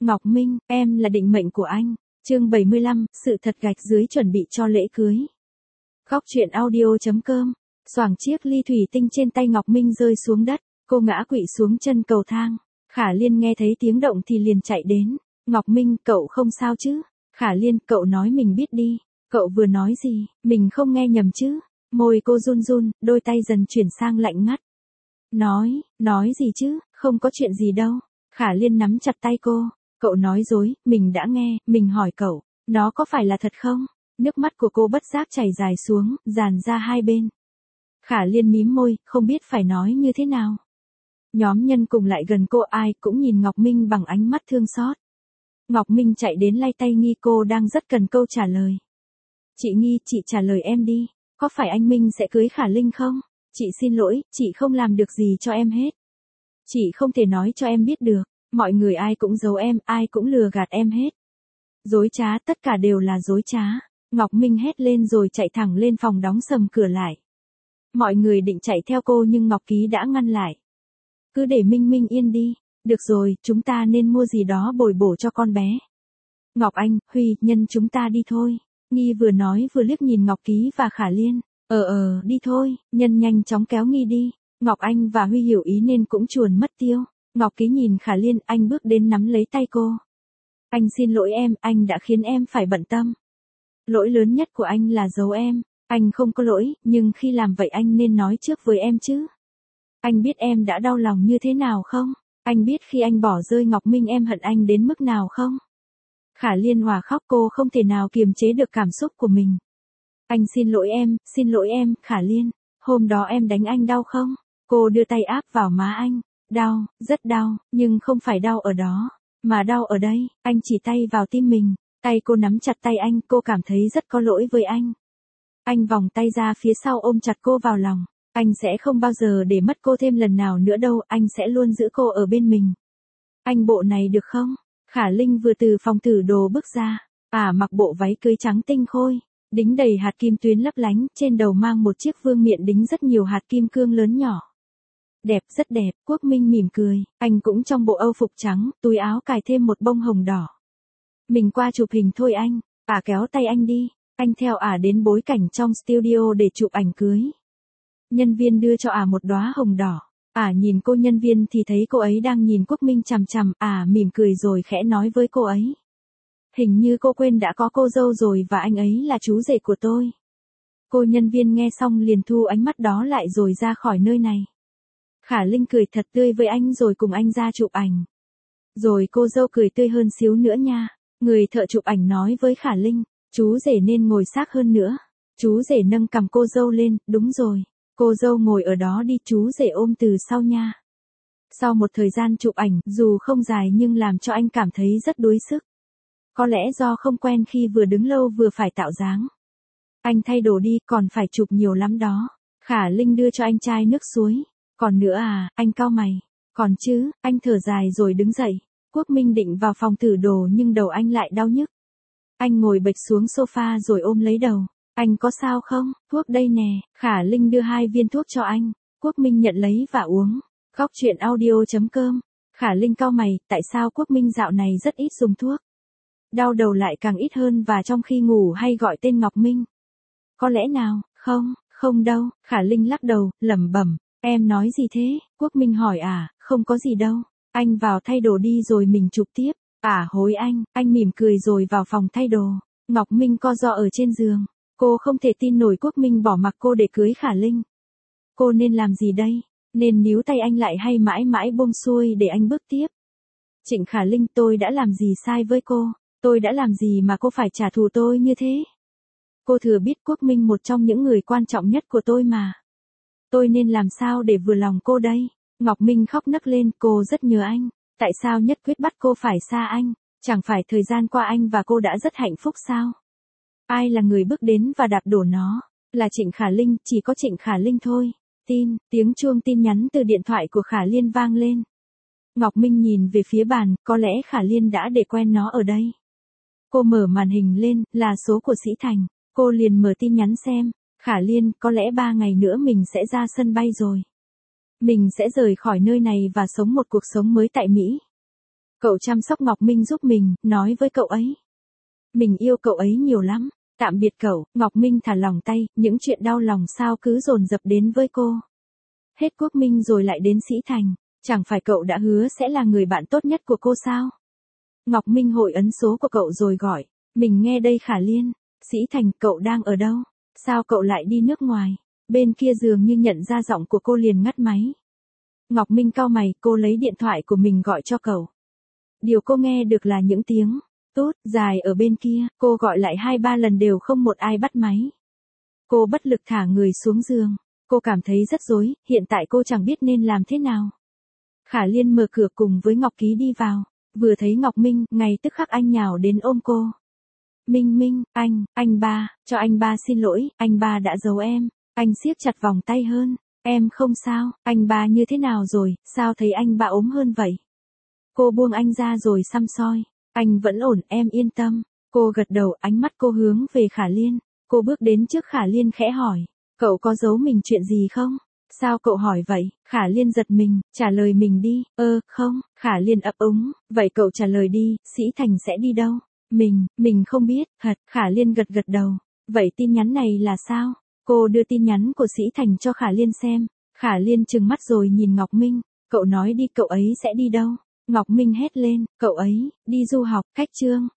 Ngọc Minh, em là định mệnh của anh. Chương 75, sự thật gạch dưới chuẩn bị cho lễ cưới. Góc truyện audio.com. Xoảng chiếc ly thủy tinh trên tay Ngọc Minh rơi xuống đất, cô ngã quỵ xuống chân cầu thang. Khả Liên nghe thấy tiếng động thì liền chạy đến. Ngọc Minh, cậu không sao chứ? Khả Liên, cậu nói mình biết đi. Cậu vừa nói gì, mình không nghe nhầm chứ? Môi cô run run, đôi tay dần chuyển sang lạnh ngắt. Nói gì chứ, không có chuyện gì đâu. Khả Liên nắm chặt tay cô. Cậu nói dối, mình đã nghe, mình hỏi cậu, nó có phải là thật không? Nước mắt của cô bất giác chảy dài xuống, dàn ra hai bên. Khả Liên mím môi, không biết phải nói như thế nào. Nhóm nhân cùng lại gần cô, ai cũng nhìn Ngọc Minh bằng ánh mắt thương xót. Ngọc Minh chạy đến lay tay Nghi, cô đang rất cần câu trả lời. Chị Nghi, chị trả lời em đi, có phải anh Minh sẽ cưới Khả Linh không? Chị xin lỗi, chị không làm được gì cho em hết. Chị không thể nói cho em biết được, mọi người ai cũng giấu em, ai cũng lừa gạt em hết. Dối trá, tất cả đều là dối trá. Ngọc Minh hét lên rồi chạy thẳng lên phòng đóng sầm cửa lại. Mọi người định chạy theo cô nhưng Ngọc Ký đã ngăn lại. Cứ để Minh Minh yên đi, được rồi, chúng ta nên mua gì đó bồi bổ cho con bé. Ngọc Anh, Huy, Nhân chúng ta đi thôi. Nghi vừa nói vừa liếc nhìn Ngọc Ký và Khả Liên. Đi thôi, Nhân nhanh chóng kéo Nghi đi. Ngọc Anh và Huy hiểu ý nên cũng chuồn mất tiêu. Ngọc Ký nhìn Khả Liên, anh bước đến nắm lấy tay cô. Anh xin lỗi em, anh đã khiến em phải bận tâm. Lỗi lớn nhất của anh là giấu em. Anh không có lỗi, nhưng khi làm vậy anh nên nói trước với em chứ. Anh biết em đã đau lòng như thế nào không? Anh biết khi anh bỏ rơi Ngọc Minh em hận anh đến mức nào không? Khả Liên hòa khóc, cô không thể nào kiềm chế được cảm xúc của mình. Anh xin lỗi em, Khả Liên. Hôm đó em đánh anh đau không? Cô đưa tay áp vào má anh. Đau, rất đau, nhưng không phải đau ở đó, mà đau ở đây. Anh chỉ tay vào tim mình. Tay cô nắm chặt tay anh, cô cảm thấy rất có lỗi với anh. Anh vòng tay ra phía sau ôm chặt cô vào lòng. Anh sẽ không bao giờ để mất cô thêm lần nào nữa đâu, anh sẽ luôn giữ cô ở bên mình. Anh bộ này được không? Khả Linh vừa từ phòng thử đồ bước ra. Mặc bộ váy cưới trắng tinh khôi, đính đầy hạt kim tuyến lấp lánh, trên đầu mang một chiếc vương miện đính rất nhiều hạt kim cương lớn nhỏ. Đẹp, rất đẹp. Quốc Minh mỉm cười, anh cũng trong bộ âu phục trắng, túi áo cài thêm một bông hồng đỏ. Mình qua chụp hình thôi anh. Kéo tay anh đi. Anh theo đến bối cảnh trong studio để chụp ảnh cưới. Nhân viên đưa cho một đóa hồng đỏ. Nhìn cô nhân viên thì thấy cô ấy đang nhìn Quốc Minh chằm chằm, mỉm cười rồi khẽ nói với cô ấy. Hình như cô quên đã có cô dâu rồi và anh ấy là chú rể của tôi. Cô nhân viên nghe xong liền thu ánh mắt đó lại rồi ra khỏi nơi này. Khả Linh cười thật tươi với anh rồi cùng anh ra chụp ảnh. Rồi cô dâu cười tươi hơn xíu nữa nha. Người thợ chụp ảnh nói với Khả Linh, chú rể nên ngồi sát hơn nữa. Chú rể nâng cằm cô dâu lên, đúng rồi. Cô dâu ngồi ở đó đi, chú rể ôm từ sau nha. Sau một thời gian chụp ảnh, dù không dài nhưng làm cho anh cảm thấy rất đuối sức. Có lẽ do không quen khi vừa đứng lâu vừa phải tạo dáng. Anh thay đồ đi, còn phải chụp nhiều lắm đó. Khả Linh đưa cho anh chai nước suối. Còn nữa anh cau mày. Còn chứ, anh thở dài rồi đứng dậy. Quốc Minh định vào phòng thử đồ nhưng đầu anh lại đau nhức. Anh ngồi bệt xuống sofa rồi ôm lấy đầu. Anh có sao không? Thuốc đây nè. Khả Linh đưa 2 viên thuốc cho anh. Quốc Minh nhận lấy và uống. Góc truyện audio.com. Khả Linh cau mày, tại sao Quốc Minh dạo này rất ít dùng thuốc? Đau đầu lại càng ít hơn và trong khi ngủ hay gọi tên Ngọc Minh. Có lẽ nào, không đâu. Khả Linh lắc đầu, lẩm bẩm. Em nói gì thế? Quốc Minh hỏi không có gì đâu. Anh vào thay đồ đi rồi mình chụp tiếp. Hối anh mỉm cười rồi vào phòng thay đồ. Ngọc Minh co ro ở trên giường. Cô không thể tin nổi Quốc Minh bỏ mặc cô để cưới Khả Linh. Cô nên làm gì đây? Nên níu tay anh lại hay mãi mãi buông xuôi để anh bước tiếp? Trịnh Khả Linh, tôi đã làm gì sai với cô? Tôi đã làm gì mà cô phải trả thù tôi như thế? Cô thừa biết Quốc Minh một trong những người quan trọng nhất của tôi mà. Tôi nên làm sao để vừa lòng cô đây? Ngọc Minh khóc nấc lên, cô rất nhớ anh. Tại sao nhất quyết bắt cô phải xa anh? Chẳng phải thời gian qua anh và cô đã rất hạnh phúc sao? Ai là người bước đến và đạp đổ nó? Là Trịnh Khả Linh, chỉ có Trịnh Khả Linh thôi. Tiếng chuông tin nhắn từ điện thoại của Khả Liên vang lên. Ngọc Minh nhìn về phía bàn, có lẽ Khả Liên đã để quen nó ở đây. Cô mở màn hình lên, là số của Sĩ Thành. Cô liền mở tin nhắn xem. Khả Liên, có lẽ 3 ngày nữa mình sẽ ra sân bay rồi. Mình sẽ rời khỏi nơi này và sống một cuộc sống mới tại Mỹ. Cậu chăm sóc Ngọc Minh giúp mình, nói với cậu ấy. Mình yêu cậu ấy nhiều lắm. Tạm biệt cậu, Ngọc Minh thả lỏng tay, những chuyện đau lòng sao cứ dồn dập đến với cô. Hết Quốc Minh rồi lại đến Sĩ Thành, chẳng phải cậu đã hứa sẽ là người bạn tốt nhất của cô sao? Ngọc Minh hội ấn số của cậu rồi gọi. Mình nghe đây Khả Liên. Sĩ Thành, cậu đang ở đâu? Sao cậu lại đi nước ngoài? Bên kia dường như nhận ra giọng của cô liền ngắt máy. Ngọc Minh cau mày, cô lấy điện thoại của mình gọi cho cậu. Điều cô nghe được là những tiếng tút dài ở bên kia, cô gọi lại 2-3 lần đều không một ai bắt máy. Cô bất lực thả người xuống giường, cô cảm thấy rất rối, hiện tại cô chẳng biết nên làm thế nào. Khả Liên mở cửa cùng với Ngọc Ký đi vào, vừa thấy Ngọc Minh, ngay tức khắc anh nhào đến ôm cô. Minh Minh, anh ba, cho anh ba xin lỗi, anh ba đã giấu em. Anh siết chặt vòng tay hơn. Em không sao, anh ba như thế nào rồi, sao thấy anh ba ốm hơn vậy? Cô buông anh ra rồi săm soi. Anh vẫn ổn, em yên tâm. Cô gật đầu, ánh mắt cô hướng về Khả Liên. Cô bước đến trước Khả Liên khẽ hỏi. Cậu có giấu mình chuyện gì không? Sao cậu hỏi vậy? Khả Liên giật mình, trả lời mình đi. Không. Khả Liên ấp úng. Vậy cậu trả lời đi, Sĩ Thành sẽ đi đâu? Mình không biết, thật. Khả Liên gật đầu. Vậy tin nhắn này là sao? Cô đưa tin nhắn của Sĩ Thành cho Khả Liên xem. Khả Liên trừng mắt rồi nhìn Ngọc Minh. Cậu nói đi, cậu ấy sẽ đi đâu? Ngọc Minh hét lên, cậu ấy, đi du học, cách Trương.